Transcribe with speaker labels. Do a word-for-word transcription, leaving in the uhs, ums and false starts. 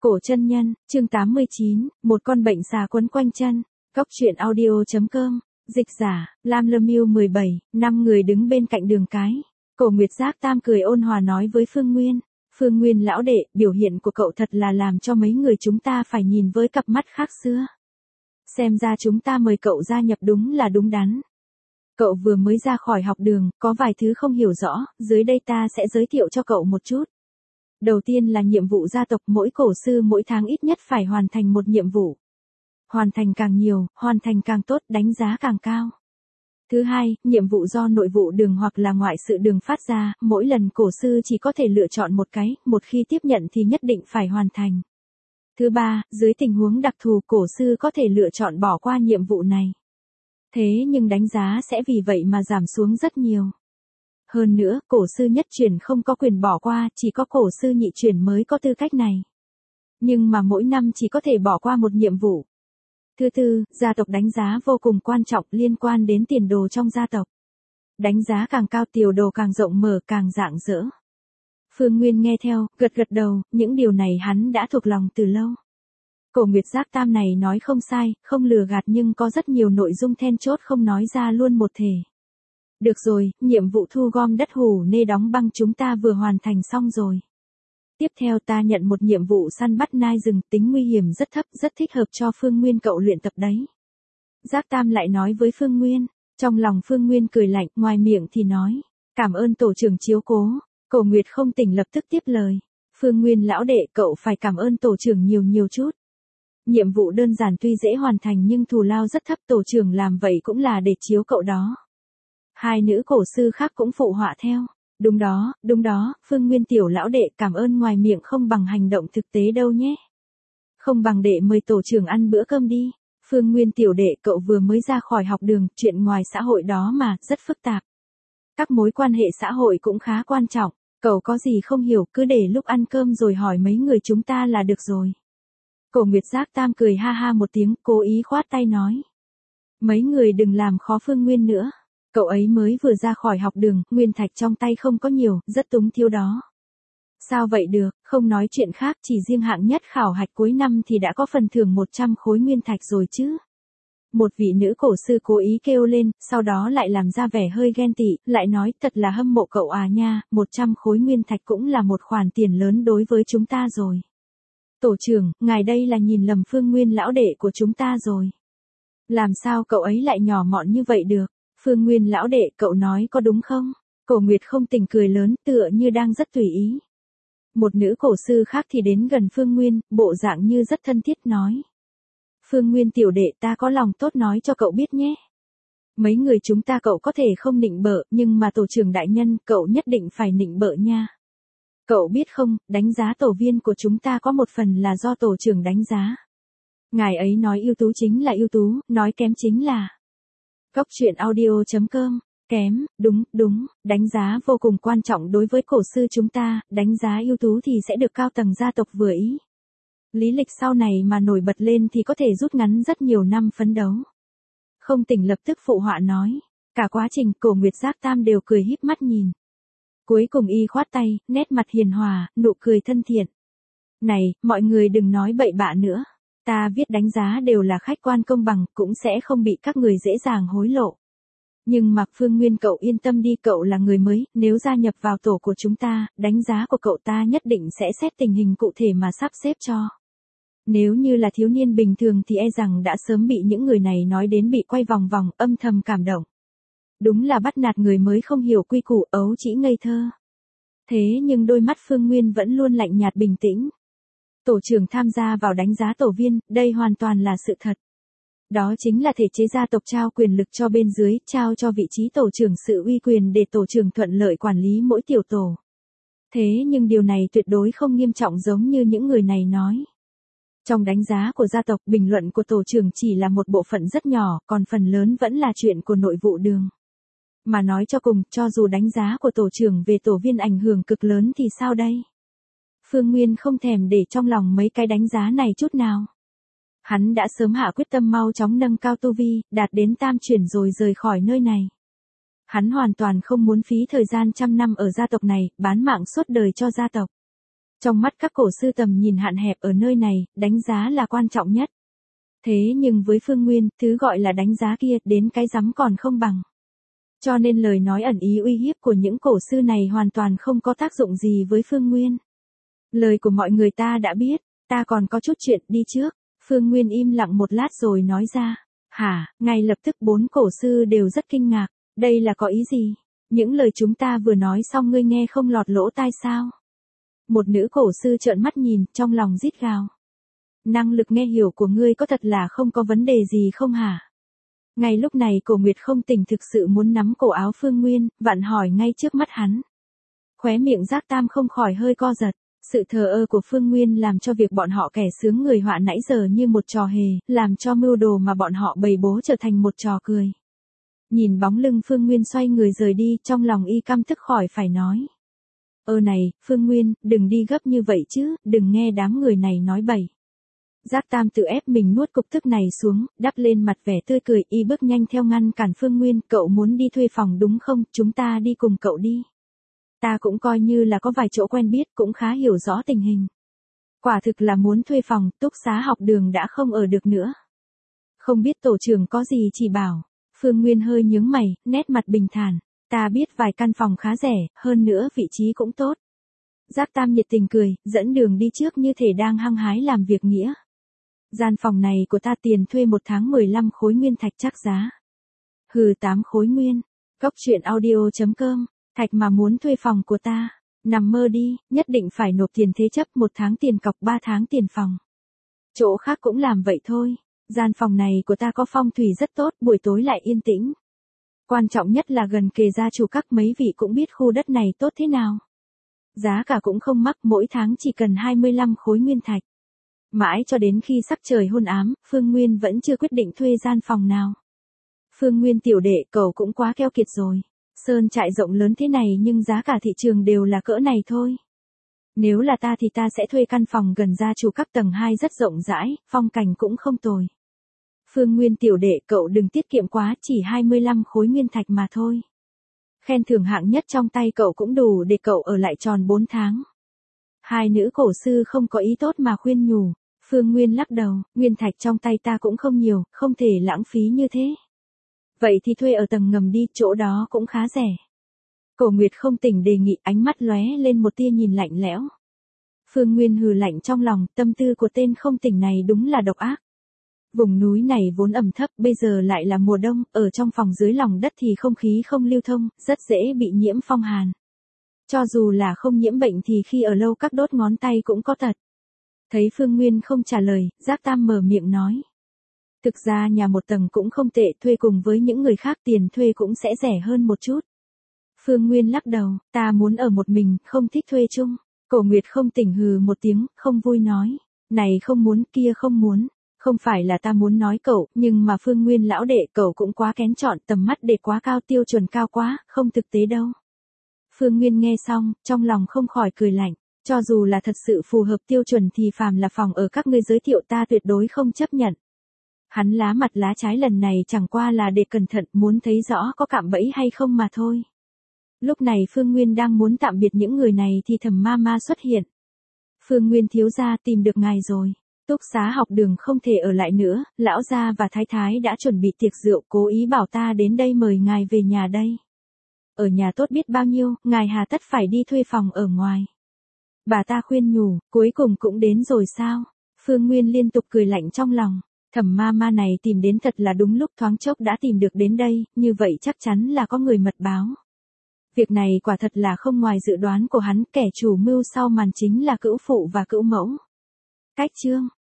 Speaker 1: Cổ chân nhân, chương tám mươi chín, một con bệnh xà quấn quanh chân. Góc truyện audio.com, dịch giả, Lam Lâm Miêu mười bảy, năm người đứng bên cạnh đường cái. Cổ Nguyệt Giác Tam cười ôn hòa nói với Phương Nguyên. Phương Nguyên lão đệ, biểu hiện của cậu thật là làm cho mấy người chúng ta phải nhìn với cặp mắt khác xưa. Xem ra chúng ta mời cậu gia nhập đúng là đúng đắn. Cậu vừa mới ra khỏi học đường, có vài thứ không hiểu rõ, dưới đây ta sẽ giới thiệu cho cậu một chút. Đầu tiên là nhiệm vụ gia tộc, mỗi cổ sư mỗi tháng ít nhất phải hoàn thành một nhiệm vụ. Hoàn thành càng nhiều, hoàn thành càng tốt, đánh giá càng cao. Thứ hai, nhiệm vụ do nội vụ đường hoặc là ngoại sự đường phát ra, mỗi lần cổ sư chỉ có thể lựa chọn một cái, một khi tiếp nhận thì nhất định phải hoàn thành. Thứ ba, dưới tình huống đặc thù cổ sư có thể lựa chọn bỏ qua nhiệm vụ này. Thế nhưng đánh giá sẽ vì vậy mà giảm xuống rất nhiều. Hơn nữa, cổ sư nhất truyền không có quyền bỏ qua, chỉ có cổ sư nhị truyền mới có tư cách này. Nhưng mà mỗi năm chỉ có thể bỏ qua một nhiệm vụ. Thứ tư, gia tộc đánh giá vô cùng quan trọng liên quan đến tiền đồ trong gia tộc. Đánh giá càng cao tiểu đồ càng rộng mở càng rạng rỡ. Phương Nguyên nghe theo, gật gật đầu, những điều này hắn đã thuộc lòng từ lâu. Cổ Nguyệt Giác Tam này nói không sai, không lừa gạt nhưng có rất nhiều nội dung then chốt không nói ra luôn một thể. Được rồi, nhiệm vụ thu gom đất hủ nê đóng băng chúng ta vừa hoàn thành xong rồi. Tiếp theo ta nhận một nhiệm vụ săn bắt nai rừng, tính nguy hiểm rất thấp, rất thích hợp cho Phương Nguyên cậu luyện tập đấy. Giác Tam lại nói với Phương Nguyên, trong lòng Phương Nguyên cười lạnh, ngoài miệng thì nói, cảm ơn tổ trưởng chiếu cố. Cổ Nguyệt không tỉnh lập tức tiếp lời, Phương Nguyên lão đệ cậu phải cảm ơn tổ trưởng nhiều nhiều chút. Nhiệm vụ đơn giản tuy dễ hoàn thành nhưng thù lao rất thấp, tổ trưởng làm vậy cũng là để chiếu cậu đó. Hai nữ cổ sư khác cũng phụ họa theo. Đúng đó, đúng đó, Phương Nguyên tiểu lão đệ cảm ơn ngoài miệng không bằng hành động thực tế đâu nhé. Không bằng đệ mời tổ trưởng ăn bữa cơm đi. Phương Nguyên tiểu đệ cậu vừa mới ra khỏi học đường, chuyện ngoài xã hội đó mà, rất phức tạp. Các mối quan hệ xã hội cũng khá quan trọng, cậu có gì không hiểu cứ để lúc ăn cơm rồi hỏi mấy người chúng ta là được rồi. Cổ Nguyệt Giác Tam cười ha ha một tiếng, cố ý khoát tay nói. Mấy người đừng làm khó Phương Nguyên nữa. Cậu ấy mới vừa ra khỏi học đường, nguyên thạch trong tay không có nhiều, rất túng thiếu đó. Sao vậy được, không nói chuyện khác, chỉ riêng hạng nhất khảo hạch cuối năm thì đã có phần thưởng một trăm khối nguyên thạch rồi chứ. Một vị nữ cổ sư cố ý kêu lên, sau đó lại làm ra vẻ hơi ghen tị, lại nói thật là hâm mộ cậu à nha, một trăm khối nguyên thạch cũng là một khoản tiền lớn đối với chúng ta rồi. Tổ trưởng, ngài đây là nhìn lầm Phương Nguyên lão đệ của chúng ta rồi. Làm sao cậu ấy lại nhỏ mọn như vậy được? Phương Nguyên lão đệ cậu nói có đúng không? Cổ Nguyệt không tỉnh cười lớn tựa như đang rất tùy ý. Một nữ cổ sư khác thì đến gần Phương Nguyên, bộ dạng như rất thân thiết nói. Phương Nguyên tiểu đệ ta có lòng tốt nói cho cậu biết nhé. Mấy người chúng ta cậu có thể không nịnh bợ, nhưng mà tổ trưởng đại nhân cậu nhất định phải nịnh bợ nha. Cậu biết không, đánh giá tổ viên của chúng ta có một phần là do tổ trưởng đánh giá. Ngài ấy nói ưu tú chính là ưu tú, nói kém chính là... Góc truyện audio.com, kém, đúng, đúng, đánh giá vô cùng quan trọng đối với cổ sư chúng ta, đánh giá ưu tú thì sẽ được cao tầng gia tộc vừa ý. Lý lịch sau này mà nổi bật lên thì có thể rút ngắn rất nhiều năm phấn đấu. Không tỉnh lập tức phụ họa nói, cả quá trình Cổ Nguyệt Giác Tam đều cười híp mắt nhìn. Cuối cùng y khoát tay, nét mặt hiền hòa, nụ cười thân thiện. Này, mọi người đừng nói bậy bạ nữa. Ta viết đánh giá đều là khách quan công bằng, cũng sẽ không bị các người dễ dàng hối lộ. Nhưng mà Phương Nguyên cậu yên tâm đi, cậu là người mới, nếu gia nhập vào tổ của chúng ta, đánh giá của cậu ta nhất định sẽ xét tình hình cụ thể mà sắp xếp cho. Nếu như là thiếu niên bình thường thì e rằng đã sớm bị những người này nói đến bị quay vòng vòng, âm thầm cảm động. Đúng là bắt nạt người mới không hiểu quy củ, ấu trĩ ngây thơ. Thế nhưng đôi mắt Phương Nguyên vẫn luôn lạnh nhạt bình tĩnh. Tổ trưởng tham gia vào đánh giá tổ viên, đây hoàn toàn là sự thật. Đó chính là thể chế gia tộc trao quyền lực cho bên dưới, trao cho vị trí tổ trưởng sự uy quyền để tổ trưởng thuận lợi quản lý mỗi tiểu tổ. Thế nhưng điều này tuyệt đối không nghiêm trọng giống như những người này nói. Trong đánh giá của gia tộc, bình luận của tổ trưởng chỉ là một bộ phận rất nhỏ, còn phần lớn vẫn là chuyện của nội vụ đường. Mà nói cho cùng, cho dù đánh giá của tổ trưởng về tổ viên ảnh hưởng cực lớn thì sao đây? Phương Nguyên không thèm để trong lòng mấy cái đánh giá này chút nào. Hắn đã sớm hạ quyết tâm mau chóng nâng cao tu vi, đạt đến tam chuyển rồi rời khỏi nơi này. Hắn hoàn toàn không muốn phí thời gian trăm năm ở gia tộc này, bán mạng suốt đời cho gia tộc. Trong mắt các cổ sư tầm nhìn hạn hẹp ở nơi này, đánh giá là quan trọng nhất. Thế nhưng với Phương Nguyên, thứ gọi là đánh giá kia, đến cái rắm còn không bằng. Cho nên lời nói ẩn ý uy hiếp của những cổ sư này hoàn toàn không có tác dụng gì với Phương Nguyên. Lời của mọi người ta đã biết, ta còn có chút chuyện đi trước. Phương Nguyên im lặng một lát rồi nói ra. Hả, ngay lập tức bốn cổ sư đều rất kinh ngạc. Đây là có ý gì? Những lời chúng ta vừa nói xong ngươi nghe không lọt lỗ tai sao? Một nữ cổ sư trợn mắt nhìn, trong lòng rít gào. Năng lực nghe hiểu của ngươi có thật là không có vấn đề gì không hả? Ngay lúc này Cổ Nguyệt không tỉnh thực sự muốn nắm cổ áo Phương Nguyên, vặn hỏi ngay trước mắt hắn. Khóe miệng Giác Tam không khỏi hơi co giật. Sự thờ ơ của Phương Nguyên làm cho việc bọn họ kẻ sướng người họa nãy giờ như một trò hề, làm cho mưu đồ mà bọn họ bày bố trở thành một trò cười. Nhìn bóng lưng Phương Nguyên xoay người rời đi, trong lòng y căm tức khỏi phải nói. Ơ này, Phương Nguyên, đừng đi gấp như vậy chứ, đừng nghe đám người này nói bậy. Giác Tam tự ép mình nuốt cục tức này xuống, đắp lên mặt vẻ tươi cười, y bước nhanh theo ngăn cản Phương Nguyên, cậu muốn đi thuê phòng đúng không, chúng ta đi cùng cậu đi. Ta cũng coi như là có vài chỗ quen biết, cũng khá hiểu rõ tình hình. Quả thực là muốn thuê phòng, túc xá học đường đã không ở được nữa. Không biết tổ trưởng có gì chỉ bảo. Phương Nguyên hơi nhướng mày, nét mặt bình thản. Ta biết vài căn phòng khá rẻ, hơn nữa vị trí cũng tốt. Giác Tam nhiệt tình cười, dẫn đường đi trước như thể đang hăng hái làm việc nghĩa. Gian phòng này của ta tiền thuê một tháng mười lăm khối nguyên thạch chắc giá. Hừ tám khối nguyên. Cốc truyện audio chấm com. Thạch mà muốn thuê phòng của ta. Nằm mơ đi, nhất định phải nộp tiền thế chấp một tháng tiền cọc ba tháng tiền phòng. Chỗ khác cũng làm vậy thôi. Gian phòng này của ta có phong thủy rất tốt, buổi tối lại yên tĩnh. Quan trọng nhất là gần kề gia chủ các mấy vị cũng biết khu đất này tốt thế nào. Giá cả cũng không mắc, mỗi tháng chỉ cần hai mươi lăm khối nguyên thạch. Mãi cho đến khi sắc trời hôn ám, Phương Nguyên vẫn chưa quyết định thuê gian phòng nào. Phương Nguyên tiểu đệ, cậu cũng quá keo kiệt rồi. Sơn trại rộng lớn thế này nhưng giá cả thị trường đều là cỡ này thôi. Nếu là ta thì ta sẽ thuê căn phòng gần gia chủ các tầng hai rất rộng rãi, phong cảnh cũng không tồi. Phương Nguyên tiểu đệ, cậu đừng tiết kiệm quá, chỉ hai mươi lăm khối nguyên thạch mà thôi. Khen thưởng hạng nhất trong tay cậu cũng đủ để cậu ở lại tròn bốn tháng. Hai nữ cổ sư không có ý tốt mà khuyên nhủ. Phương Nguyên lắc đầu, nguyên thạch trong tay ta cũng không nhiều, không thể lãng phí như thế. Vậy thì thuê ở tầng ngầm đi, chỗ đó cũng khá rẻ. Cổ Nguyệt không tỉnh đề nghị, ánh mắt lóe lên một tia nhìn lạnh lẽo. Phương Nguyên hừ lạnh trong lòng, tâm tư của tên không tỉnh này đúng là độc ác. Vùng núi này vốn ẩm thấp, bây giờ lại là mùa đông, ở trong phòng dưới lòng đất thì không khí không lưu thông, rất dễ bị nhiễm phong hàn. Cho dù là không nhiễm bệnh thì khi ở lâu các đốt ngón tay cũng có tật. Thấy Phương Nguyên không trả lời, Giác Tam mở miệng nói. Thực ra nhà một tầng cũng không tệ, thuê cùng với những người khác tiền thuê cũng sẽ rẻ hơn một chút. Phương Nguyên lắc đầu, ta muốn ở một mình, không thích thuê chung. Cổ Nguyệt không tỉnh hừ một tiếng, không vui nói. Này không muốn, kia không muốn. Không phải là ta muốn nói cậu, nhưng mà Phương Nguyên lão đệ cậu cũng quá kén chọn, tầm mắt để quá cao, tiêu chuẩn cao quá, không thực tế đâu. Phương Nguyên nghe xong, trong lòng không khỏi cười lạnh. Cho dù là thật sự phù hợp tiêu chuẩn thì phàm là phòng ở các ngươi giới thiệu ta tuyệt đối không chấp nhận. Hắn lá mặt lá trái lần này chẳng qua là để cẩn thận, muốn thấy rõ có cạm bẫy hay không mà thôi. Lúc này Phương Nguyên đang muốn tạm biệt những người này thì Thẩm Ma Ma xuất hiện. Phương Nguyên thiếu gia, tìm được ngài rồi. Túc xá học đường không thể ở lại nữa, lão gia và thái thái đã chuẩn bị tiệc rượu, cố ý bảo ta đến đây mời ngài về nhà đây. Ở nhà tốt biết bao nhiêu, ngài hà tất phải đi thuê phòng ở ngoài. Bà ta khuyên nhủ, cuối cùng cũng đến rồi sao? Phương Nguyên liên tục cười lạnh trong lòng. Thẩm Ma Ma này tìm đến thật là đúng lúc, thoáng chốc đã tìm được đến đây, như vậy chắc chắn là có người mật báo. Việc này quả thật là không ngoài dự đoán của hắn, kẻ chủ mưu sau màn chính là cữu phụ và cữu mẫu. Cách chương